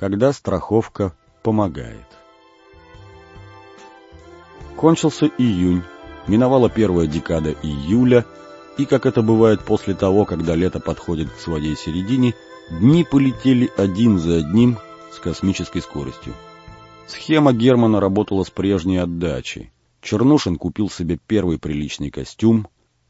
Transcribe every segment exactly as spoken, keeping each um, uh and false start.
когда страховка помогает. Кончился июнь, миновала первая декада июля, и, как это бывает после того, когда лето подходит к своей середине, дни полетели один за одним с космической скоростью. Схема Германа работала с прежней отдачей. Чернушин купил себе первый приличный костюм,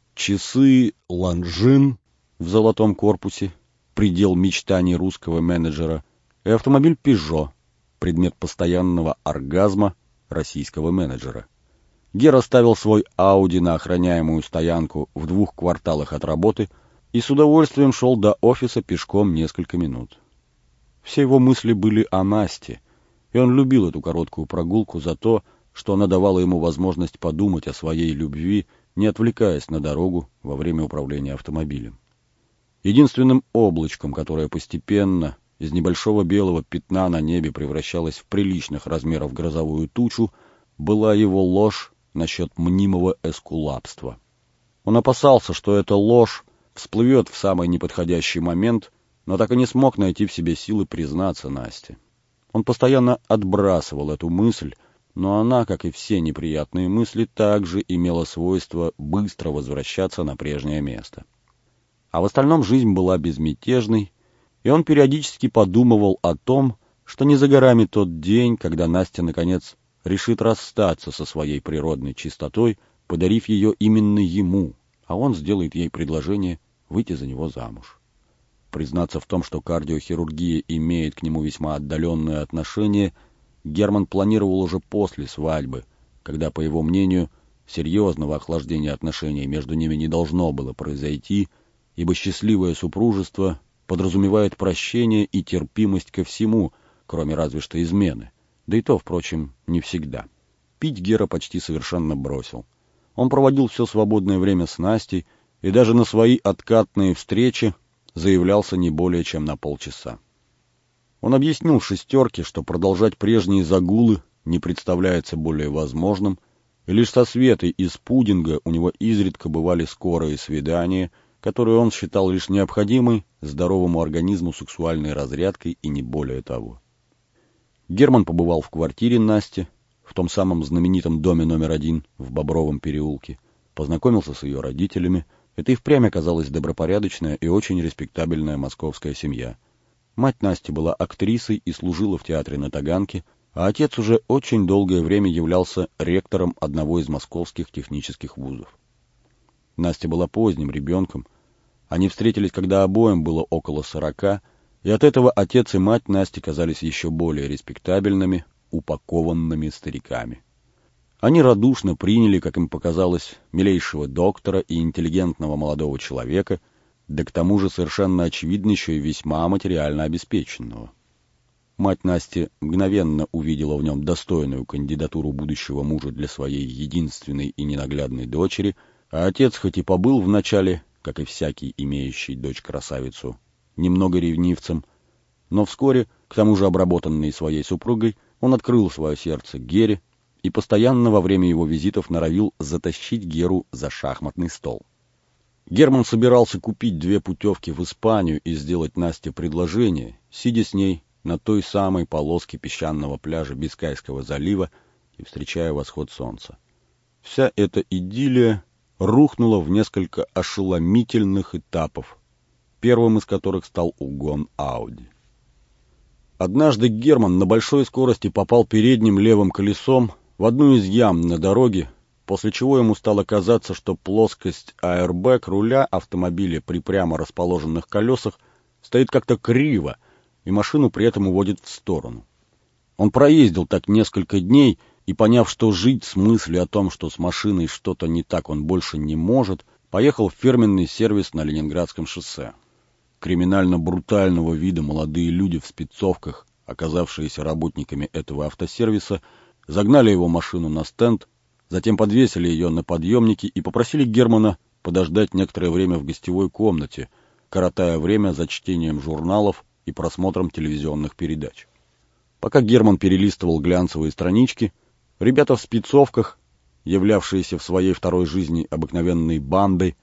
часы «Ланжин» в золотом корпусе, предел мечтаний русского менеджера, и автомобиль «Пежо», предмет постоянного оргазма российского менеджера. Гера ставил свой Ауди на охраняемую стоянку в двух кварталах от работы и с удовольствием шел до офиса пешком несколько минут. Все его мысли были о Насте, и он любил эту короткую прогулку за то, что она давала ему возможность подумать о своей любви, не отвлекаясь на дорогу во время управления автомобилем. Единственным облачком, которое постепенно из небольшого белого пятна на небе превращалось в приличных размеров грозовую тучу, была его ложь насчет мнимого эскулапства. Он опасался, что эта ложь всплывет в самый неподходящий момент, но так и не смог найти в себе силы признаться Насте. Он постоянно отбрасывал эту мысль, но она, как и все неприятные мысли, также имела свойство быстро возвращаться на прежнее место. А в остальном жизнь была безмятежной, и он периодически подумывал о том, что не за горами тот день, когда Настя, наконец, решит расстаться со своей природной чистотой, подарив ее именно ему, а он сделает ей предложение выйти за него замуж. Признаться в том, что кардиохирургия имеет к нему весьма отдаленное отношение, Герман планировал уже после свадьбы, когда, по его мнению, серьезного охлаждения отношений между ними не должно было произойти, ибо счастливое супружество подразумевает прощение и терпимость ко всему, кроме разве что измены. Да и то, впрочем, не всегда. Пить Гера почти совершенно бросил. Он проводил все свободное время с Настей и даже на свои откатные встречи заявлялся не более чем на полчаса. Он объяснил шестерке, что продолжать прежние загулы не представляется более возможным, и лишь со Светой из пудинга у него изредка бывали скорые свидания, которые он считал лишь необходимой здоровому организму сексуальной разрядкой и не более того. Герман побывал в квартире Насти, в том самом знаменитом доме номер один в Бобровом переулке, познакомился с ее родителями. Это и впрямь оказалась добропорядочная и очень респектабельная московская семья. Мать Насти была актрисой и служила в театре на Таганке, а отец уже очень долгое время являлся ректором одного из московских технических вузов. Настя была поздним ребенком. Они встретились, когда обоим было около сорока, и от этого отец и мать Насти казались еще более респектабельными, упакованными стариками. Они радушно приняли, как им показалось, милейшего доктора и интеллигентного молодого человека, да к тому же совершенно очевидно еще и весьма материально обеспеченного. Мать Насти мгновенно увидела в нем достойную кандидатуру будущего мужа для своей единственной и ненаглядной дочери, а отец, хоть и побыл вначале, как и всякий имеющий дочь-красавицу, немного ревнивцем, но вскоре, к тому же обработанный своей супругой, он открыл свое сердце Гере и постоянно во время его визитов норовил затащить Геру за шахматный стол. Герман собирался купить две путевки в Испанию и сделать Насте предложение, сидя с ней на той самой полоске песчаного пляжа Бискайского залива и встречая восход солнца. Вся эта идиллия рухнула в несколько ошеломительных этапов, первым из которых стал угон Ауди. Однажды Герман на большой скорости попал передним левым колесом в одну из ям на дороге, после чего ему стало казаться, что плоскость аэрбэк руля автомобиля при прямо расположенных колесах стоит как-то криво, и машину при этом уводит в сторону. Он проездил так несколько дней, и, поняв, что жить с мыслью о том, что с машиной что-то не так, он больше не может, поехал в фирменный сервис на Ленинградском шоссе. Криминально-брутального вида молодые люди в спецовках, оказавшиеся работниками этого автосервиса, загнали его машину на стенд, затем подвесили ее на подъемники и попросили Германа подождать некоторое время в гостевой комнате, коротая время за чтением журналов и просмотром телевизионных передач. Пока Герман перелистывал глянцевые странички, ребята в спецовках, являвшиеся в своей второй жизни обыкновенной бандой,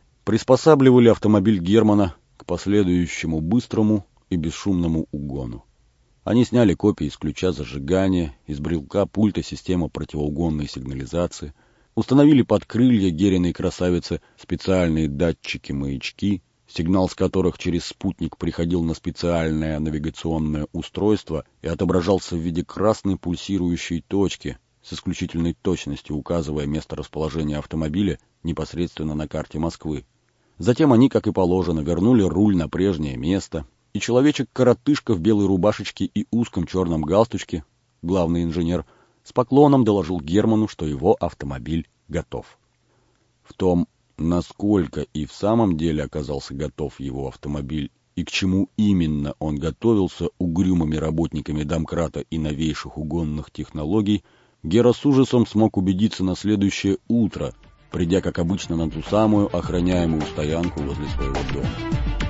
приспосабливали автомобиль Германа к последующему быстрому и бесшумному угону. Они сняли копии из ключа зажигания, из брелка пульта системы противоугонной сигнализации, установили под крылья Гериной красавицы специальные датчики-маячки, сигнал с которых через спутник приходил на специальное навигационное устройство и отображался в виде красной пульсирующей точки, с исключительной точностью указывая место расположения автомобиля непосредственно на карте Москвы. Затем они, как и положено, вернули руль на прежнее место, и человечек-коротышка в белой рубашечке и узком черном галстучке, главный инженер, с поклоном доложил Герману, что его автомобиль готов. В том, насколько и в самом деле оказался готов его автомобиль и к чему именно он готовился угрюмыми работниками домкрата и новейших угонных технологий, Гера с ужасом смог убедиться на следующее утро, придя, как обычно, на ту самую охраняемую стоянку возле своего дома.